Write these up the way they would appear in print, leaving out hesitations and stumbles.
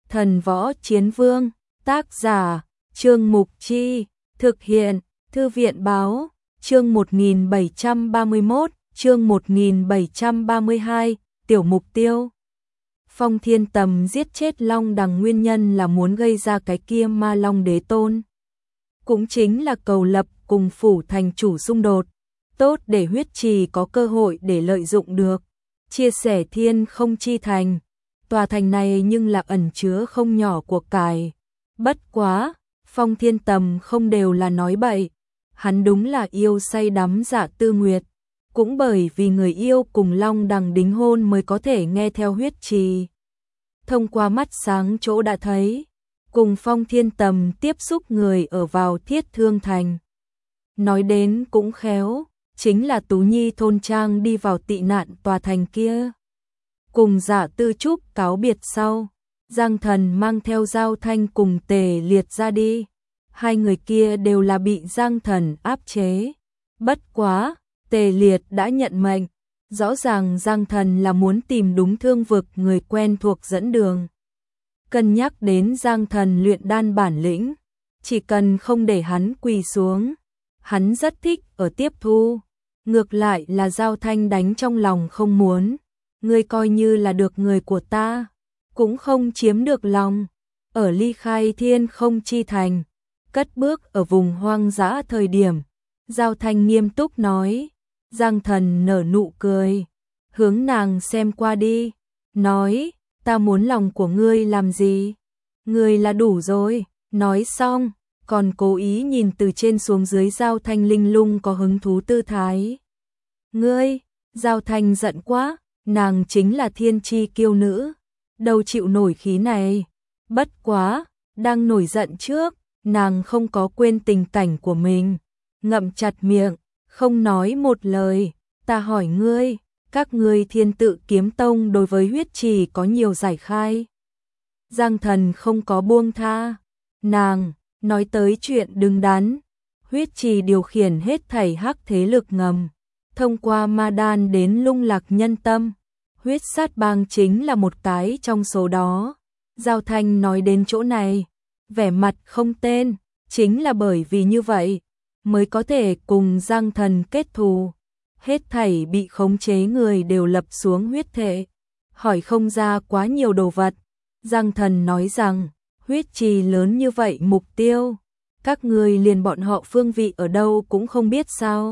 Thần Võ Chiến Vương, tác giả, Trương Mục Chi, thực hiện, Thư viện Báo, chương 1731, chương 1732, tiểu mục tiêu. Phong Thiên Tầm giết chết Long Đằng nguyên nhân là muốn gây ra cái kia Ma Long Đế Tôn. Cũng chính là cầu lập cùng phủ thành chủ xung đột, tốt để huyết trì có cơ hội để lợi dụng được, chia sẻ thiên không chi thành. Tòa thành này nhưng là ẩn chứa không nhỏ của cải. Bất quá, Phong Thiên Tầm không đều là nói bậy, hắn đúng là yêu say đắm Dạ Tư Nguyệt. Cũng bởi vì người yêu cùng Long Đằng đính hôn mới có thể nghe theo huyết trì. Thông qua mắt sáng chỗ đã thấy, cùng Phong Thiên Tầm tiếp xúc người ở vào Thiết Thương Thành. Nói đến cũng khéo, chính là Tú Nhi thôn trang đi vào tị nạn tòa thành kia. Cùng Dạ Tư Trúc cáo biệt sau, Giang Thần mang theo Giao Thanh cùng Tề Liệt ra đi. Hai người kia đều là bị Giang Thần áp chế. Bất quá, Tề Liệt đã nhận mệnh, rõ ràng Giang Thần là muốn tìm đúng thương vực người quen thuộc dẫn đường. Cân nhắc đến Giang Thần luyện đan bản lĩnh, chỉ cần không để hắn quỳ xuống, hắn rất thích ở tiếp thu. Ngược lại là Giao Thanh đánh trong lòng không muốn, ngươi coi như là được người của ta, cũng không chiếm được lòng. Ở ly khai thiên không chi thành, cất bước ở vùng hoang dã thời điểm, Giao Thanh nghiêm túc nói. Giang Thần nở nụ cười, hướng nàng xem qua đi, nói, ta muốn lòng của ngươi làm gì? Ngươi là đủ rồi. Nói xong, còn cố ý nhìn từ trên xuống dưới Giao Thanh linh lung có hứng thú tư thái. Ngươi, Giao Thanh giận quá, nàng chính là thiên chi kiêu nữ, đâu chịu nổi khí này. Bất quá, đang nổi giận trước, nàng không có quên tình cảnh của mình, ngậm chặt miệng, không nói một lời. Ta hỏi ngươi, các ngươi Thiên Tự Kiếm Tông đối với huyết trì có nhiều giải khai? Giang Thần không có buông tha. Nàng nói tới chuyện đứng đắn, huyết trì điều khiển hết thảy hắc thế lực ngầm, thông qua ma đan đến lung lạc nhân tâm. Huyết sát bang chính là một cái trong số đó. Giao Thanh nói đến chỗ này, vẻ mặt không tên, chính là bởi vì như vậy mới có thể cùng Giang Thần kết thù. Hết thảy bị khống chế người đều lập xuống huyết thể, hỏi không ra quá nhiều đồ vật. Giang Thần nói rằng, huyết trì lớn như vậy mục tiêu, các người liền bọn họ phương vị ở đâu cũng không biết sao?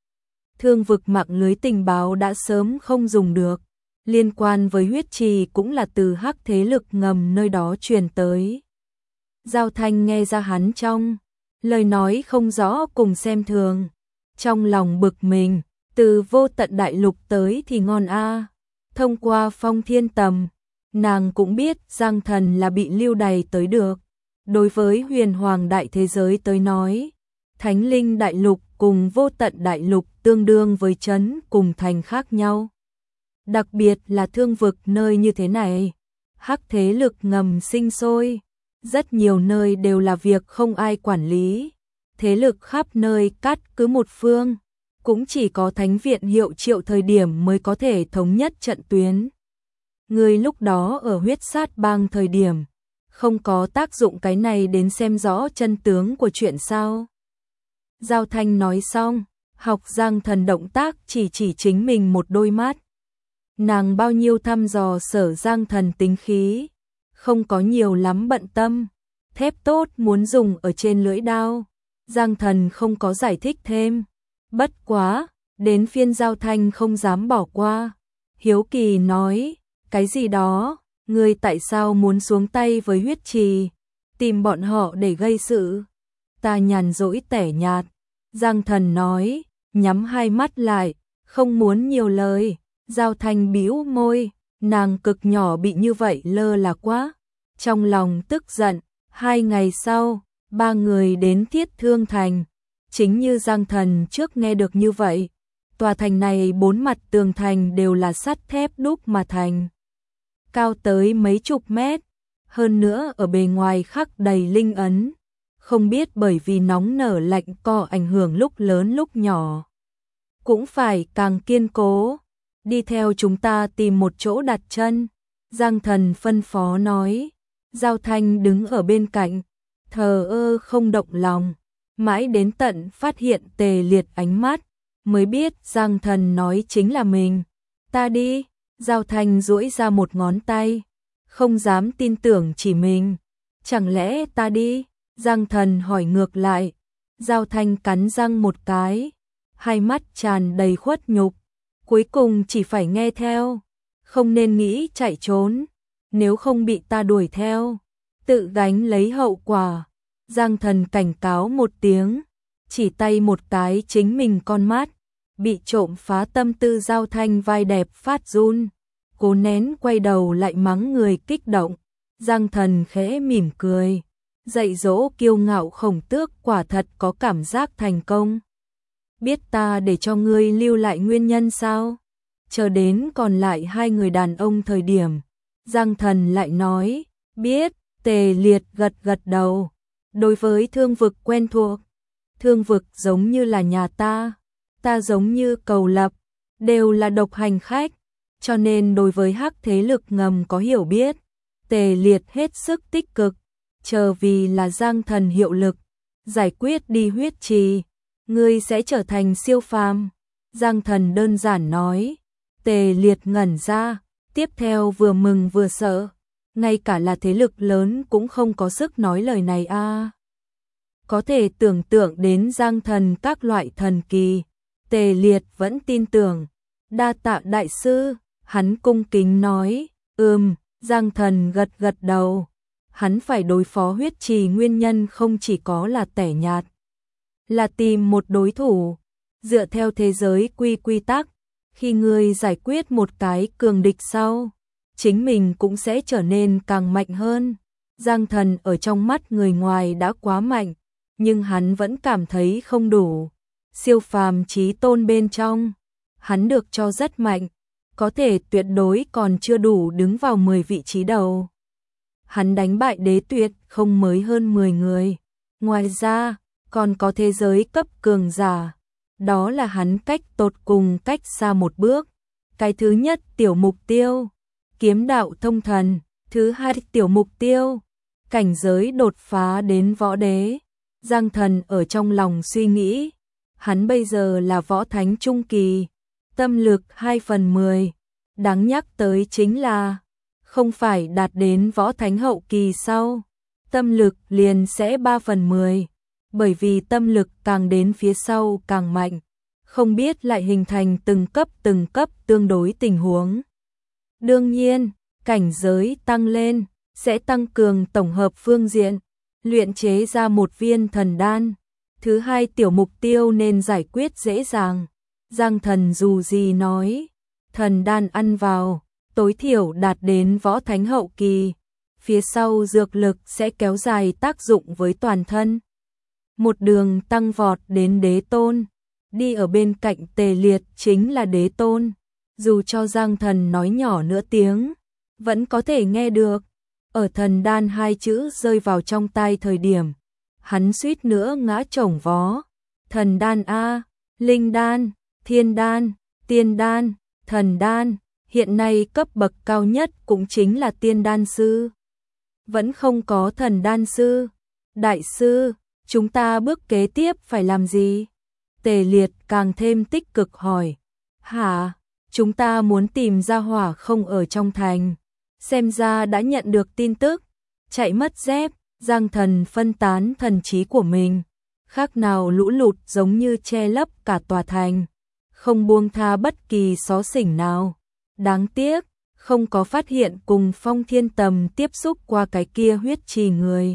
Thương vực mạng lưới tình báo đã sớm không dùng được, liên quan với huyết trì cũng là từ hắc thế lực ngầm nơi đó truyền tới. Giao Thanh nghe ra hắn trong lời nói không rõ cùng xem thường, trong lòng bực mình, từ vô tận đại lục tới thì ngon a. Thông qua Phong Thiên Tầm, nàng cũng biết Giang Thần là bị lưu đày tới được. Đối với huyền hoàng đại thế giới tới nói, Thánh Linh đại lục cùng vô tận đại lục tương đương với trấn cùng thành khác nhau. Đặc biệt là thương vực nơi như thế này, hắc thế lực ngầm sinh sôi, rất nhiều nơi đều là việc không ai quản lý. Thế lực khắp nơi cắt cứ một phương, cũng chỉ có Thánh Viện Hiệu Triệu thời điểm mới có thể thống nhất trận tuyến. Người lúc đó ở huyết sát bang thời điểm, không có tác dụng cái này đến xem rõ chân tướng của chuyện sao? Giao Thanh nói xong, học Giang Thần động tác chỉ chính mình một đôi mắt. Nàng bao nhiêu thăm dò sở Giang Thần tính khí, không có nhiều lắm bận tâm, thép tốt muốn dùng ở trên lưỡi đao. Giang Thần không có giải thích thêm. Bất quá, đến phiên Giao Thanh không dám bỏ qua. Hiếu kỳ nói, cái gì đó, ngươi tại sao muốn xuống tay với huyết trì, tìm bọn họ để gây sự? Ta nhàn rỗi tẻ nhạt. Giang Thần nói, nhắm hai mắt lại, không muốn nhiều lời. Giao Thanh bĩu môi, nàng cực nhỏ bị như vậy lơ là quá. Trong lòng tức giận, 2 ngày sau, 3 người đến Thiết Thương Thành. Chính như Giang Thần trước nghe được như vậy, tòa thành này 4 mặt tường thành đều là sắt thép đúc mà thành, cao tới mấy chục mét, hơn nữa ở bề ngoài khắc đầy linh ấn, không biết bởi vì nóng nở lạnh co ảnh hưởng lúc lớn lúc nhỏ, cũng phải càng kiên cố. Đi theo chúng ta tìm một chỗ đặt chân, Giang Thần phân phó nói. Giao Thanh đứng ở bên cạnh, thờ ơ không động lòng, mãi đến tận phát hiện Tề Liệt ánh mắt, mới biết Giang Thần nói chính là mình. Ta đi, Giao Thanh duỗi ra một ngón tay, không dám tin tưởng chỉ mình. Chẳng lẽ ta đi? Giang Thần hỏi ngược lại. Giao Thanh cắn răng một cái, hai mắt tràn đầy khuất nhục, cuối cùng chỉ phải nghe theo, không nên nghĩ chạy trốn, nếu không bị ta đuổi theo, tự gánh lấy hậu quả. Giang Thần cảnh cáo một tiếng, chỉ tay một cái chính mình con mắt, bị trộm phá tâm tư. Giao Thanh vai đẹp phát run, cố nén quay đầu lại mắng người kích động. Giang Thần khẽ mỉm cười, dạy dỗ kiêu ngạo Khổng Tước quả thật có cảm giác thành công. Biết ta để cho ngươi lưu lại nguyên nhân sao? Chờ đến còn lại hai người đàn ông thời điểm, Giang Thần lại nói, biết. Tề Liệt gật gật đầu, đối với Thương Vực quen thuộc. Thương Vực giống như là nhà ta giống như Cầu Lập, đều là độc hành khách, cho nên đối với hắc thế lực ngầm có hiểu biết. Tề Liệt hết sức tích cực, chờ vì là Giang Thần hiệu lực, giải quyết đi huyết trì, ngươi sẽ trở thành siêu phàm. Giang Thần đơn giản nói. Tề Liệt ngẩn ra, tiếp theo vừa mừng vừa sợ, ngay cả là thế lực lớn cũng không có sức nói lời này a. Có thể tưởng tượng đến Giang Thần các loại thần kỳ, Tề Liệt vẫn tin tưởng. Đa tạ đại sư, hắn cung kính nói. Giang Thần gật gật đầu. Hắn phải đối phó huyết trì nguyên nhân không chỉ có là tẻ nhạt, là tìm một đối thủ. Dựa theo thế giới quy tắc, khi ngươi giải quyết một cái cường địch sau, chính mình cũng sẽ trở nên càng mạnh hơn. Giang Thần ở trong mắt người ngoài đã quá mạnh, nhưng hắn vẫn cảm thấy không đủ. Siêu phàm chí tôn bên trong, hắn được cho rất mạnh, có thể tuyệt đối còn chưa đủ đứng vào 10 vị trí đầu. Hắn đánh bại Đế Tuyệt không mới hơn 10 người. Ngoài ra, còn có thế giới cấp cường giả. Đó là hắn cách tột cùng cách xa một bước. Cái thứ nhất tiểu mục tiêu, kiếm đạo thông thần. Thứ hai tiểu mục tiêu, cảnh giới đột phá đến võ đế. Giang Thần ở trong lòng suy nghĩ, hắn bây giờ là võ thánh trung kỳ, tâm lực 2/10. Đáng nhắc tới chính là, không phải đạt đến võ thánh hậu kỳ sau, tâm lực liền sẽ 3/10. Bởi vì tâm lực càng đến phía sau càng mạnh, không biết lại hình thành từng cấp tương đối tình huống. Đương nhiên, cảnh giới tăng lên, sẽ tăng cường tổng hợp phương diện, luyện chế ra một viên thần đan. Thứ hai tiểu mục tiêu nên giải quyết dễ dàng. Giang Thần dù gì nói, thần đan ăn vào, tối thiểu đạt đến võ thánh hậu kỳ, phía sau dược lực sẽ kéo dài tác dụng với toàn thân. Một đường tăng vọt đến đế tôn, đi ở bên cạnh Tề Liệt chính là đế tôn. Dù cho Giang Thần nói nhỏ nửa tiếng, vẫn có thể nghe được. Ở thần đan hai chữ rơi vào trong tai thời điểm, hắn suýt nữa ngã chổng vó. Thần đan a, linh đan, thiên đan, tiên đan, thần đan, hiện nay cấp bậc cao nhất cũng chính là tiên đan sư. Vẫn không có thần đan sư. Đại sư, chúng ta bước kế tiếp phải làm gì? Tề Liệt càng thêm tích cực hỏi. Hả? Chúng ta muốn tìm ra hỏa không ở trong thành. Xem ra đã nhận được tin tức. Chạy mất dép, Giang Thần phân tán thần trí của mình. Khác nào lũ lụt giống như che lấp cả tòa thành. Không buông tha bất kỳ xó xỉnh nào. Đáng tiếc, không có phát hiện cùng Phong Thiên Tầm tiếp xúc qua cái kia huyết trì người.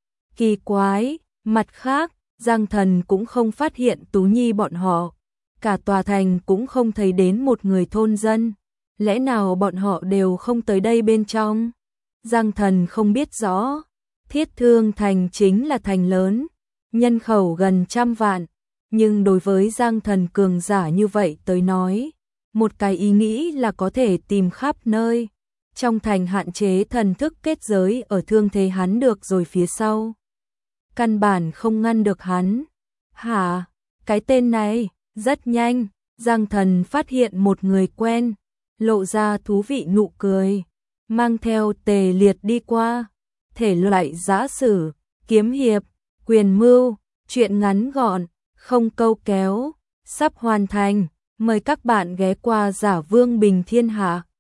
Kỳ quái, mặt khác, Giang Thần cũng không phát hiện Tú Nhi bọn họ. Cả tòa thành cũng không thấy đến một người thôn dân. Lẽ nào bọn họ đều không tới đây bên trong? Giang Thần không biết rõ. Thiết Thương thành chính là thành lớn, nhân khẩu gần 100 vạn. Nhưng đối với Giang Thần cường giả như vậy tới nói, một cái ý nghĩ là có thể tìm khắp nơi. Trong thành hạn chế thần thức kết giới ở thương thế hắn được rồi phía sau. Căn bản không ngăn được hắn. Hả? Cái tên này, rất nhanh, Giang Thần phát hiện một người quen, lộ ra thú vị nụ cười, mang theo Tề Liệt đi qua. thể loại giã sử, kiếm hiệp, quyền mưu, truyện ngắn gọn, không câu kéo, sắp hoàn thành. Mời các bạn ghé qua Giả Vương Bình Thiên Hạ.